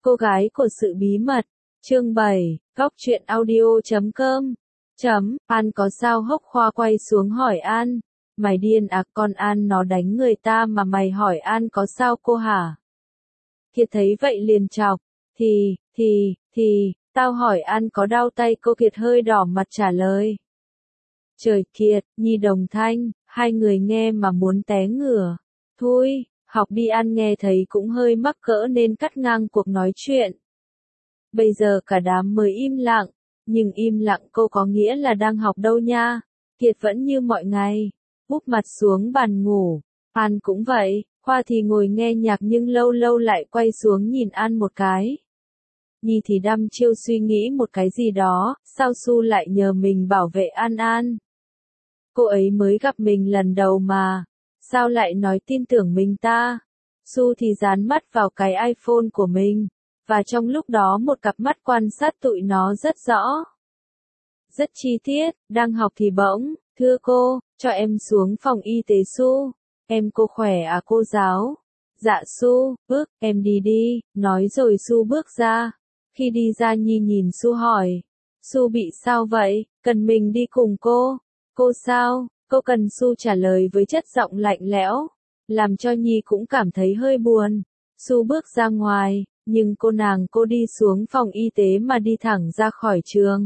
Cô gái của sự bí mật. Chương 7, Góc truyện audio.com. An có sao? Hốc Khoa quay xuống hỏi An. Mày điên à, con An nó đánh người ta mà mày hỏi An có sao cô hả? Kiệt thấy vậy liền chọc. Tao hỏi An có đau tay, cô Kiệt hơi đỏ mặt trả lời. Trời Kiệt, Nhi Đồng Thanh, hai người nghe mà muốn té ngửa. Thôi, học đi. An nghe thấy cũng hơi mắc cỡ nên cắt ngang cuộc nói chuyện. Bây giờ cả đám mới im lặng, nhưng im lặng cô có nghĩa là đang học đâu nha. Kiệt vẫn như mọi ngày, úp mặt xuống bàn ngủ. An cũng vậy, Khoa thì ngồi nghe nhạc nhưng lâu lâu lại quay xuống nhìn An một cái. Nhi thì đăm chiêu suy nghĩ một cái gì đó, sao Su lại nhờ mình bảo vệ An? Cô ấy mới gặp mình lần đầu mà, sao lại nói tin tưởng mình ta? Su thì dán mắt vào cái iPhone của mình, và trong lúc đó một cặp mắt quan sát tụi nó rất rõ. Rất chi tiết, đang học thì bỗng, thưa cô, cho em xuống phòng y tế Su. Em cô khỏe à cô giáo? Dạ Su, bước, em đi đi, nói rồi Su bước ra. Khi đi ra Nhi nhìn Su hỏi, Su bị sao vậy, cần mình đi cùng cô? Cô sao? Cô cần Su trả lời với chất giọng lạnh lẽo, làm cho Nhi cũng cảm thấy hơi buồn. Su bước ra ngoài, nhưng cô đi xuống phòng y tế mà đi thẳng ra khỏi trường.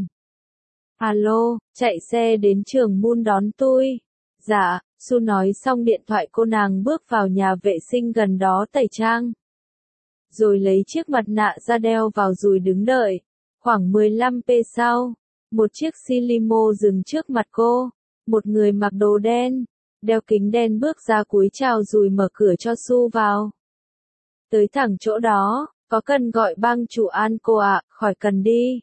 Alo, chạy xe đến trường Moon đón tôi. Dạ, Su nói xong điện thoại cô nàng bước vào nhà vệ sinh gần đó tẩy trang. Rồi lấy chiếc mặt nạ ra đeo vào rồi đứng đợi. Khoảng 15 phút sau, một chiếc xi limo dừng trước mặt cô. Một người mặc đồ đen, đeo kính đen bước ra cúi chào rồi mở cửa cho Su vào. Tới thẳng chỗ đó, có cần gọi bang chủ An cô ạ? Khỏi cần đi.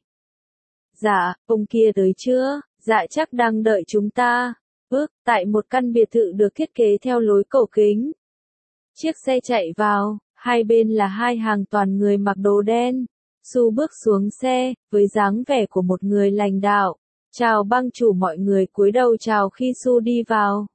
Dạ, ông kia tới chưa? Dạ chắc đang đợi chúng ta. Tại một căn biệt thự được thiết kế theo lối cổ kính. Chiếc xe chạy vào, hai bên là hai hàng toàn người mặc đồ đen. Su bước xuống xe, với dáng vẻ của một người lãnh đạo. Chào bang chủ. Mọi người cúi đầu chào khi Su đi vào.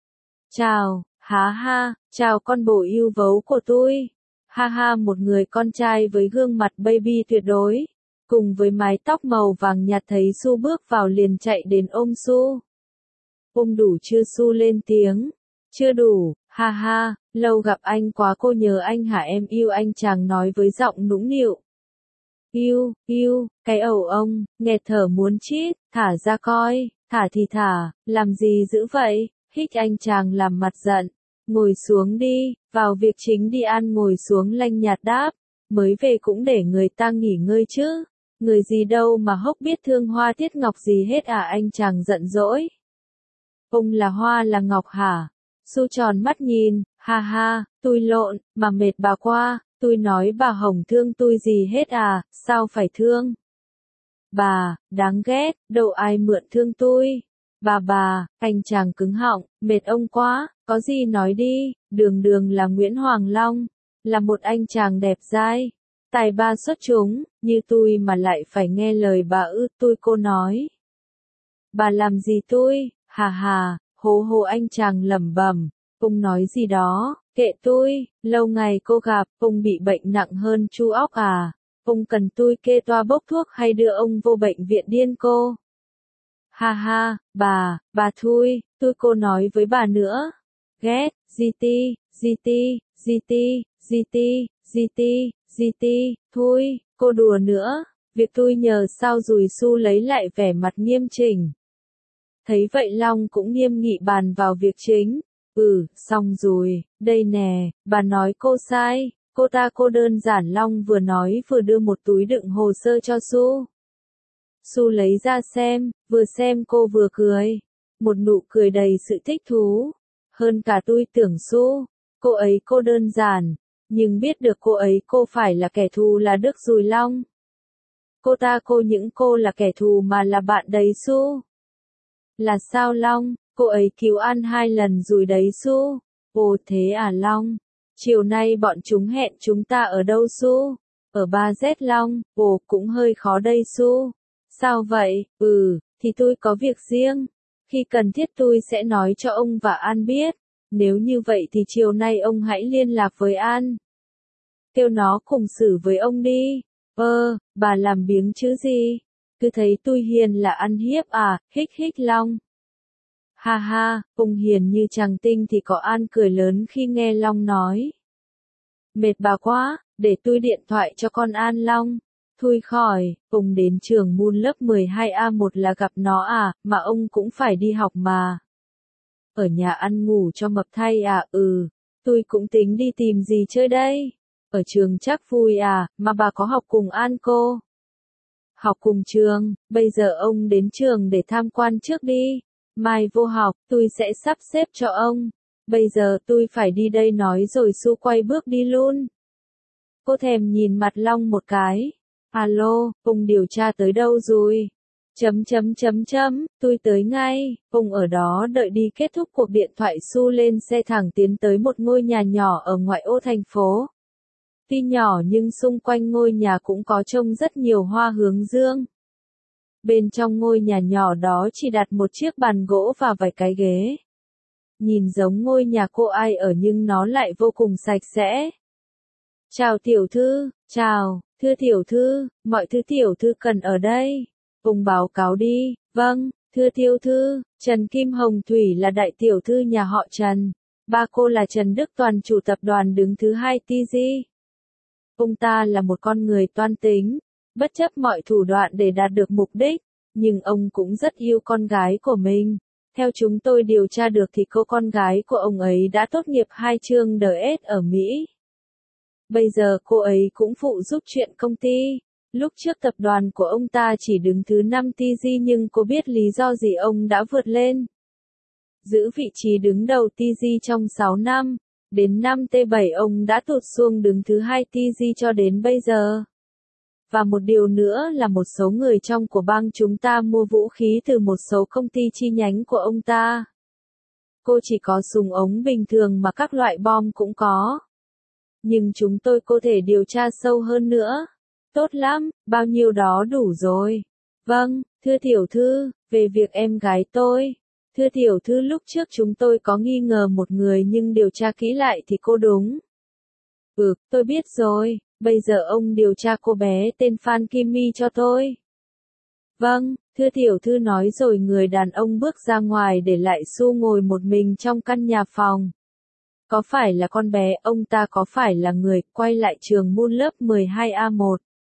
Chào, ha, chào con bồ yêu dấu của tôi. Ha, một người con trai với gương mặt baby tuyệt đối, cùng với mái tóc màu vàng nhạt thấy Su bước vào liền chạy đến ôm Su. Ôm đủ chưa? Su lên tiếng. Chưa đủ, ha, lâu gặp anh quá, cô nhớ anh hả? Em yêu anh, chàng nói với giọng nũng nịu. Yêu, cái ẩu ông, nghẹt thở muốn chít, thả ra coi, thả thì thả, làm gì dữ vậy? Hích anh, chàng làm mặt giận. Ngồi xuống đi, vào việc chính đi. An ngồi xuống lanh nhạt đáp, mới về cũng để người ta nghỉ ngơi chứ. Người gì đâu mà hốc biết thương hoa tiết ngọc gì hết à? Anh chàng giận dỗi. Ông là hoa là ngọc hả? Su tròn mắt nhìn, ha, tôi lộn, mà mệt bà qua, tôi nói bà Hồng thương tôi gì hết à, sao phải thương? Bà, đáng ghét, đâu ai mượn thương tôi. Bà, anh chàng cứng họng, mệt ông quá, có gì nói đi. Đường là Nguyễn Hoàng Long, là một anh chàng đẹp dai, tài ba xuất chúng, như tôi mà lại phải nghe lời bà ư? Tôi cô nói. Bà làm gì tôi? Ha, hô anh chàng lẩm bẩm, ông nói gì đó, kệ tôi, lâu ngày cô gặp, ông bị bệnh nặng hơn chu óc à? Ông cần tôi kê toa bốc thuốc hay đưa ông vô bệnh viện điên cô? Ha, bà thôi, tôi cô nói với bà nữa. Ghét, GT, thôi, cô đùa nữa, việc tôi nhờ sao rồi? Su lấy lại vẻ mặt nghiêm chỉnh. Thấy vậy Long cũng nghiêm nghị bàn vào việc chính. Xong rồi, đây nè, bà nói cô sai, cô đơn giản. Long vừa nói vừa đưa một túi đựng hồ sơ cho Su. Su lấy ra xem, vừa xem cô vừa cười. Một nụ cười đầy sự thích thú. Hơn cả tôi tưởng Su, cô ấy cô đơn giản, nhưng biết được cô phải là kẻ thù là Đức rồi Long. Những cô là kẻ thù mà là bạn đấy Su. Là sao Long? Cô ấy cứu An 2 lần rồi đấy Su. Ồ thế à Long? Chiều nay bọn chúng hẹn chúng ta ở đâu Su? Ở 3Z Long. Ồ cũng hơi khó đây Su. Sao vậy? Thì tôi có việc riêng. Khi cần thiết tôi sẽ nói cho ông và An biết. Nếu như vậy thì chiều nay ông hãy liên lạc với An. kêu nó cùng xử với ông đi. Bà làm biếng chứ gì? Cứ thấy tui hiền là ăn hiếp à, hích hích Long. Ha ha, ông hiền như chàng tinh thì có An cười lớn khi nghe Long nói. Mệt bà quá, để tui điện thoại cho con An Long. Thui khỏi, ông đến trường Moon lớp 12A1 là gặp nó à, mà ông cũng phải đi học mà. Ở nhà ăn ngủ cho mập thay à, tui cũng tính đi tìm gì chơi đây. Ở trường chắc vui à, mà bà có học cùng An cô? Học cùng trường, bây giờ ông đến trường để tham quan trước đi. Mai vô học, tui sẽ sắp xếp cho ông. Bây giờ tui phải đi đây nói rồi Su quay bước đi luôn. Cô thèm nhìn mặt Long một cái. Alo, ông điều tra tới đâu rồi? Tui tới ngay, ông ở đó đợi đi. Kết thúc cuộc điện thoại Su lên xe thẳng tiến tới một ngôi nhà nhỏ ở ngoại ô thành phố. Tuy nhỏ nhưng xung quanh ngôi nhà cũng có trông rất nhiều hoa hướng dương. Bên trong ngôi nhà nhỏ đó chỉ đặt một chiếc bàn gỗ và vài cái ghế. Nhìn giống ngôi nhà cô ai ở nhưng nó lại vô cùng sạch sẽ. Chào tiểu thư, chào, thưa tiểu thư, mọi thứ tiểu thư cần ở đây. Ông báo cáo đi, vâng, thưa tiểu thư, Trần Kim Hồng Thủy là đại tiểu thư nhà họ Trần. Ba cô là Trần Đức Toàn chủ tập đoàn đứng thứ 2 TG. Ông ta là một con người toan tính, bất chấp mọi thủ đoạn để đạt được mục đích, nhưng ông cũng rất yêu con gái của mình. Theo chúng tôi điều tra được thì cô con gái của ông ấy đã tốt nghiệp 2 trường DS ở Mỹ. Bây giờ cô ấy cũng phụ giúp chuyện công ty. Lúc trước tập đoàn của ông ta chỉ đứng thứ 5 TG nhưng cô biết lý do gì ông đã vượt lên. Giữ vị trí đứng đầu TG trong 6 năm. Đến năm T7 ông đã tụt xuống đứng thứ 2 TG cho đến bây giờ. Và một điều nữa là một số người trong của bang chúng ta mua vũ khí từ một số công ty chi nhánh của ông ta. Cô chỉ có súng ống bình thường mà các loại bom cũng có. Nhưng chúng tôi có thể điều tra sâu hơn nữa. Tốt lắm, bao nhiêu đó đủ rồi. Vâng, thưa tiểu thư, về việc em gái tôi. Thưa tiểu thư, lúc trước chúng tôi có nghi ngờ một người nhưng điều tra kỹ lại thì cô đúng. Tôi biết rồi, bây giờ ông điều tra cô bé tên Phan Kim My cho tôi. Vâng, thưa tiểu thư nói rồi người đàn ông bước ra ngoài để lại Su ngồi một mình trong căn nhà phòng. Có phải là con bé, ông ta có phải là người, quay lại trường Moon lớp 12A1.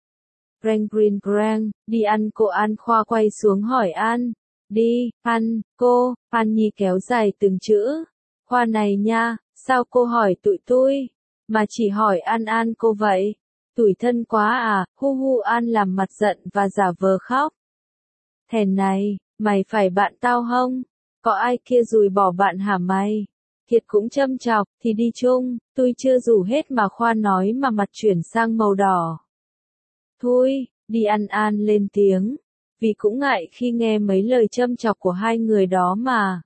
Grang, đi ăn cô An Khoa quay xuống hỏi An. Đi, ăn, cô, An Nhi kéo dài từng chữ. Khoa này nha, sao cô hỏi tụi tôi, mà chỉ hỏi An cô vậy? Tủi thân quá à, hu An làm mặt giận và giả vờ khóc. Thèn này, mày phải bạn tao không? Có ai kia rùi bỏ bạn hả mày? Kiệt cũng châm chọc, thì đi chung, tôi chưa rủ hết mà Khoa nói mà mặt chuyển sang màu đỏ. Thôi, đi ăn. An lên tiếng, vì cũng ngại khi nghe mấy lời châm chọc của hai người đó mà.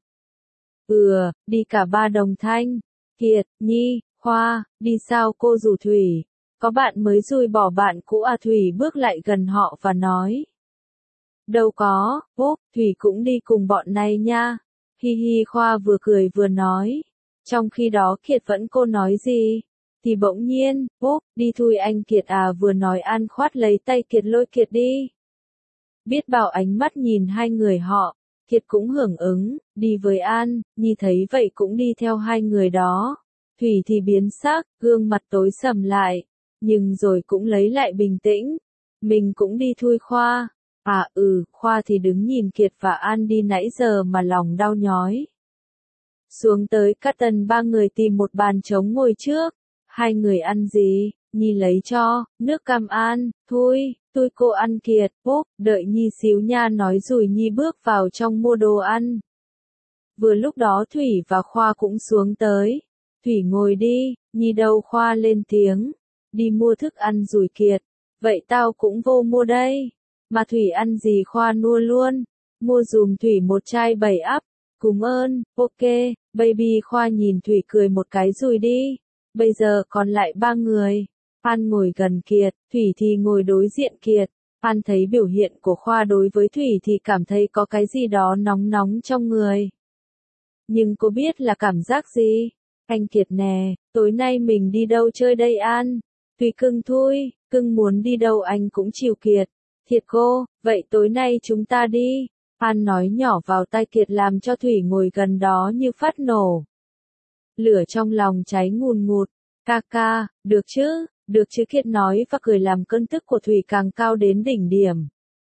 Đi cả ba đồng thanh. Kiệt, Nhi, Khoa, đi sao cô rủ Thủy? Có bạn mới rùi bỏ bạn cũ à? Thủy bước lại gần họ và nói. Đâu có, Thủy cũng đi cùng bọn này nha. Hi hi, Khoa vừa cười vừa nói. Trong khi đó Kiệt vẫn cô nói gì? Thì bỗng nhiên, đi thôi anh Kiệt à, vừa nói An khoát lấy tay Kiệt lôi Kiệt đi. Biết bao ánh mắt nhìn hai người họ, Kiệt cũng hưởng ứng, đi với An, Nhi thấy vậy cũng đi theo hai người đó. Thủy thì biến sắc, gương mặt tối sầm lại, nhưng rồi cũng lấy lại bình tĩnh. Mình cũng đi thôi Khoa. Khoa thì đứng nhìn Kiệt và An đi nãy giờ mà lòng đau nhói. Xuống tới Cotton, ba người tìm một bàn trống ngồi trước. Hai người ăn gì? Nhi lấy cho, nước cam. An, thôi, tôi cô ăn. Kiệt, đợi Nhi xíu nha nói rồi Nhi bước vào trong mua đồ ăn. Vừa lúc đó Thủy và Khoa cũng xuống tới. Thủy ngồi đi, Nhi đâu? Khoa lên tiếng. Đi mua thức ăn rồi Kiệt. Vậy tao cũng vô mua đây. Mà Thủy ăn gì? Khoa nua luôn. Mua dùm Thủy một chai 7 up. Cúm ơn, ok, baby. Khoa nhìn Thủy cười một cái rồi đi. Bây giờ còn lại ba người. An ngồi gần Kiệt, Thủy thì ngồi đối diện Kiệt. An thấy biểu hiện của Khoa đối với Thủy thì cảm thấy có cái gì đó nóng nóng trong người. Nhưng cô biết là cảm giác gì? Anh Kiệt nè, tối nay mình đi đâu chơi đây An? Tùy cưng thôi, cưng muốn đi đâu anh cũng chịu Kiệt. Thiệt cô, vậy tối nay chúng ta đi. An nói nhỏ vào tai Kiệt làm cho Thủy ngồi gần đó như phát nổ. Lửa trong lòng cháy ngùn ngụt. Ca ca, được chứ Kiệt nói và cười làm cơn tức của Thủy càng cao đến đỉnh điểm.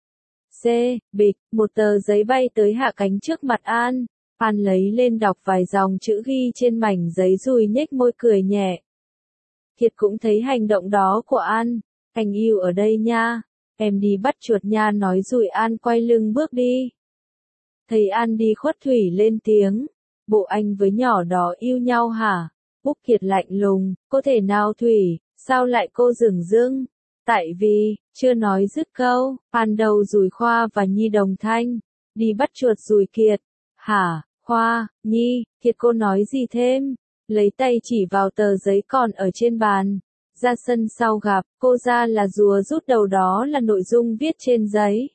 Bịch, một tờ giấy bay tới hạ cánh trước mặt An. An lấy lên đọc vài dòng chữ ghi trên mảnh giấy rồi nhếch môi cười nhẹ. Kiệt cũng thấy hành động đó của An. Anh yêu ở đây nha. Em đi bắt chuột nha nói rồi An quay lưng bước đi. Thấy An đi khuất Thủy lên tiếng. Bộ anh với nhỏ đó yêu nhau hả? Úc Kiệt lạnh lùng, có thể nào Thủy, sao lại cô dửng dưng? Tại vì, chưa nói dứt câu, An đầu rủi Khoa và Nhi đồng thanh. Đi bắt chuột rủi Kiệt. Hả, Khoa, Nhi, Kiệt cô nói gì thêm? Lấy tay chỉ vào tờ giấy còn ở trên bàn. Ra sân sau gặp, cô ra là rùa rút đầu đó là nội dung viết trên giấy.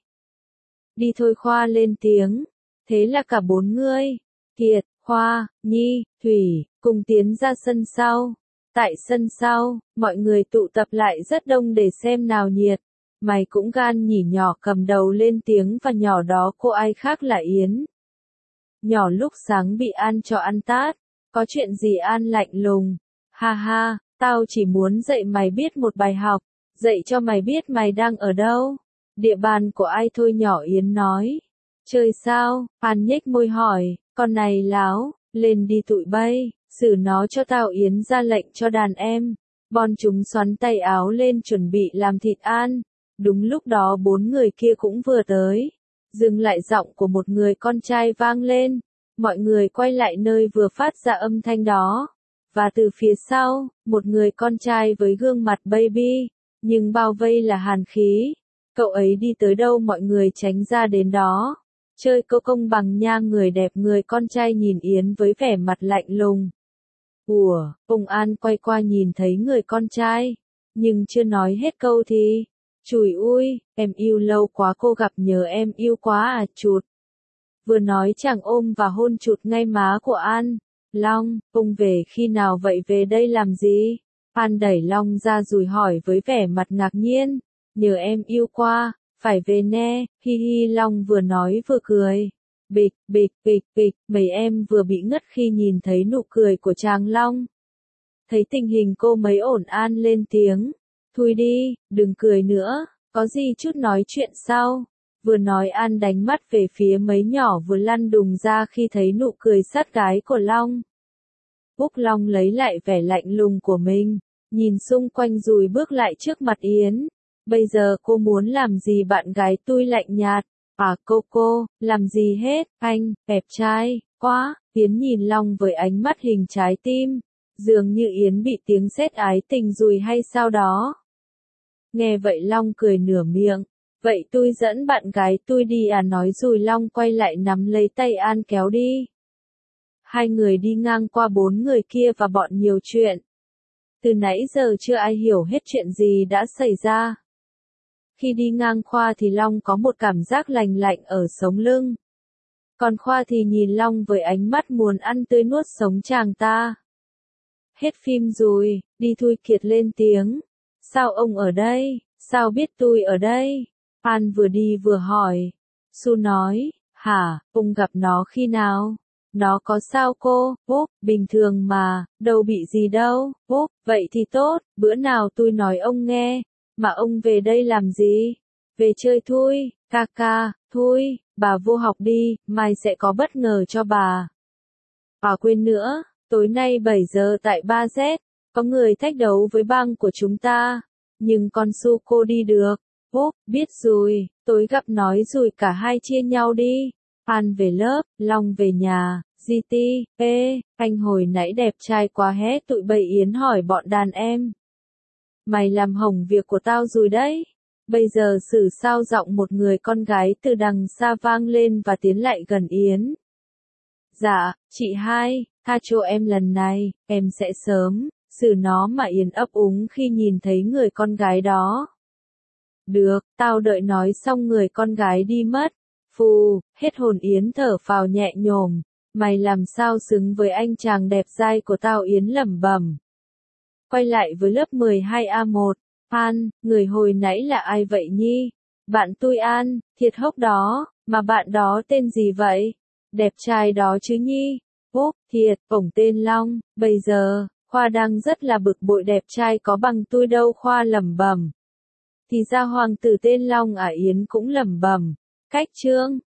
Đi thôi Khoa lên tiếng. Thế là cả bốn người, Kiệt, Khoa, Nhi, Thủy, cùng tiến ra sân sau. Tại sân sau, mọi người tụ tập lại rất đông để xem náo nhiệt. Mày cũng gan nhỉ nhỏ cầm đầu lên tiếng và nhỏ đó cô ai khác là Yến. Nhỏ lúc sáng bị An cho ăn tát. Có chuyện gì An lạnh lùng. Ha ha, tao chỉ muốn dạy mày biết một bài học. Dạy cho mày biết mày đang ở đâu. Địa bàn của ai thôi nhỏ Yến nói. Chơi sao? An nhếch môi hỏi. Con này láo, lên đi tụi bay. Xử nó cho tao Yến ra lệnh cho đàn em. Bọn chúng xoắn tay áo lên chuẩn bị làm thịt An. Đúng lúc đó bốn người kia cũng vừa tới. Dừng lại giọng của một người con trai vang lên. Mọi người quay lại nơi vừa phát ra âm thanh đó. Và từ phía sau, một người con trai với gương mặt baby, nhưng bao vây là hàn khí. Cậu ấy đi tới đâu mọi người tránh ra đến đó. Chơi câu công bằng nha người đẹp người con trai nhìn Yến với vẻ mặt lạnh lùng. Ủa, ông An quay qua nhìn thấy người con trai, nhưng chưa nói hết câu thì. Chùi ui, em yêu lâu quá cô gặp nhớ em yêu quá à chụt. Vừa nói chàng ôm và hôn chụt ngay má của An. Long, ông về khi nào vậy về đây làm gì? An đẩy Long ra rồi hỏi với vẻ mặt ngạc nhiên. Nhờ em yêu qua, phải về nè, hi hi Long vừa nói vừa cười. Bịch, bịch, bịch, bịch, mấy em vừa bị ngất khi nhìn thấy nụ cười của chàng Long. Thấy tình hình cô mấy ổn An lên tiếng. Thôi đi, đừng cười nữa, có gì chút nói chuyện sau. Vừa nói An đánh mắt về phía mấy nhỏ vừa lăn đùng ra khi thấy nụ cười sát gái của Long. Úc Long lấy lại vẻ lạnh lùng của mình, nhìn xung quanh rồi bước lại trước mặt Yến. Bây giờ cô muốn làm gì bạn gái tôi lạnh nhạt. À cô, làm gì hết, anh, đẹp trai, quá. Yến nhìn Long với ánh mắt hình trái tim. Dường như Yến bị tiếng sét ái tình rồi hay sao đó. Nghe vậy Long cười nửa miệng. Vậy tôi dẫn bạn gái tôi đi à nói rồi Long quay lại nắm lấy tay An kéo đi. Hai người đi ngang qua bốn người kia và bọn nhiều chuyện. Từ nãy giờ chưa ai hiểu hết chuyện gì đã xảy ra. Khi đi ngang Khoa thì Long có một cảm giác lành lạnh ở sống lưng. Còn Khoa thì nhìn Long với ánh mắt muốn ăn tươi nuốt sống chàng ta. Hết phim rồi, đi thôi Kiệt lên tiếng. Sao ông ở đây, sao biết tôi ở đây? An vừa đi vừa hỏi. Su nói, hả, ông gặp nó khi nào? Nó có sao cô? Bình thường mà, đâu bị gì đâu. Vậy thì tốt, bữa nào tôi nói ông nghe. Mà ông về đây làm gì? Về chơi thôi, ca, thôi, bà vô học đi, mai sẽ có bất ngờ cho bà. À quên nữa, tối nay 7 giờ tại 3Z, có người thách đấu với bang của chúng ta. Nhưng con Su cô đi được. Biết rồi, tối gặp nói rồi cả hai chia nhau đi. An về lớp, Long về nhà, GT, anh hồi nãy đẹp trai quá hé tụi bầy Yến hỏi bọn đàn em. Mày làm hỏng việc của tao rồi đấy. Bây giờ xử sao giọng một người con gái từ đằng xa vang lên và tiến lại gần Yến. Dạ, chị hai, tha cho em lần này, em sẽ sớm, xử nó mà Yến ấp úng khi nhìn thấy người con gái đó. Được, tao đợi nói xong người con gái đi mất. Phù, hết hồn Yến thở phào nhẹ nhồm. Mày làm sao xứng với anh chàng đẹp dai của tao Yến lẩm bẩm. quay lại với lớp 12A1. An, người hồi nãy là ai vậy Nhi? Bạn tôi An, thiệt hốc đó, mà bạn đó tên gì vậy? Đẹp trai đó chứ Nhi? Úp, thiệt, ổng tên Long, bây giờ, Khoa đang rất là bực bội đẹp trai có bằng tôi đâu Khoa lẩm bẩm. Thì ra hoàng tử tên Long à Yến cũng lẩm bẩm. Cách chương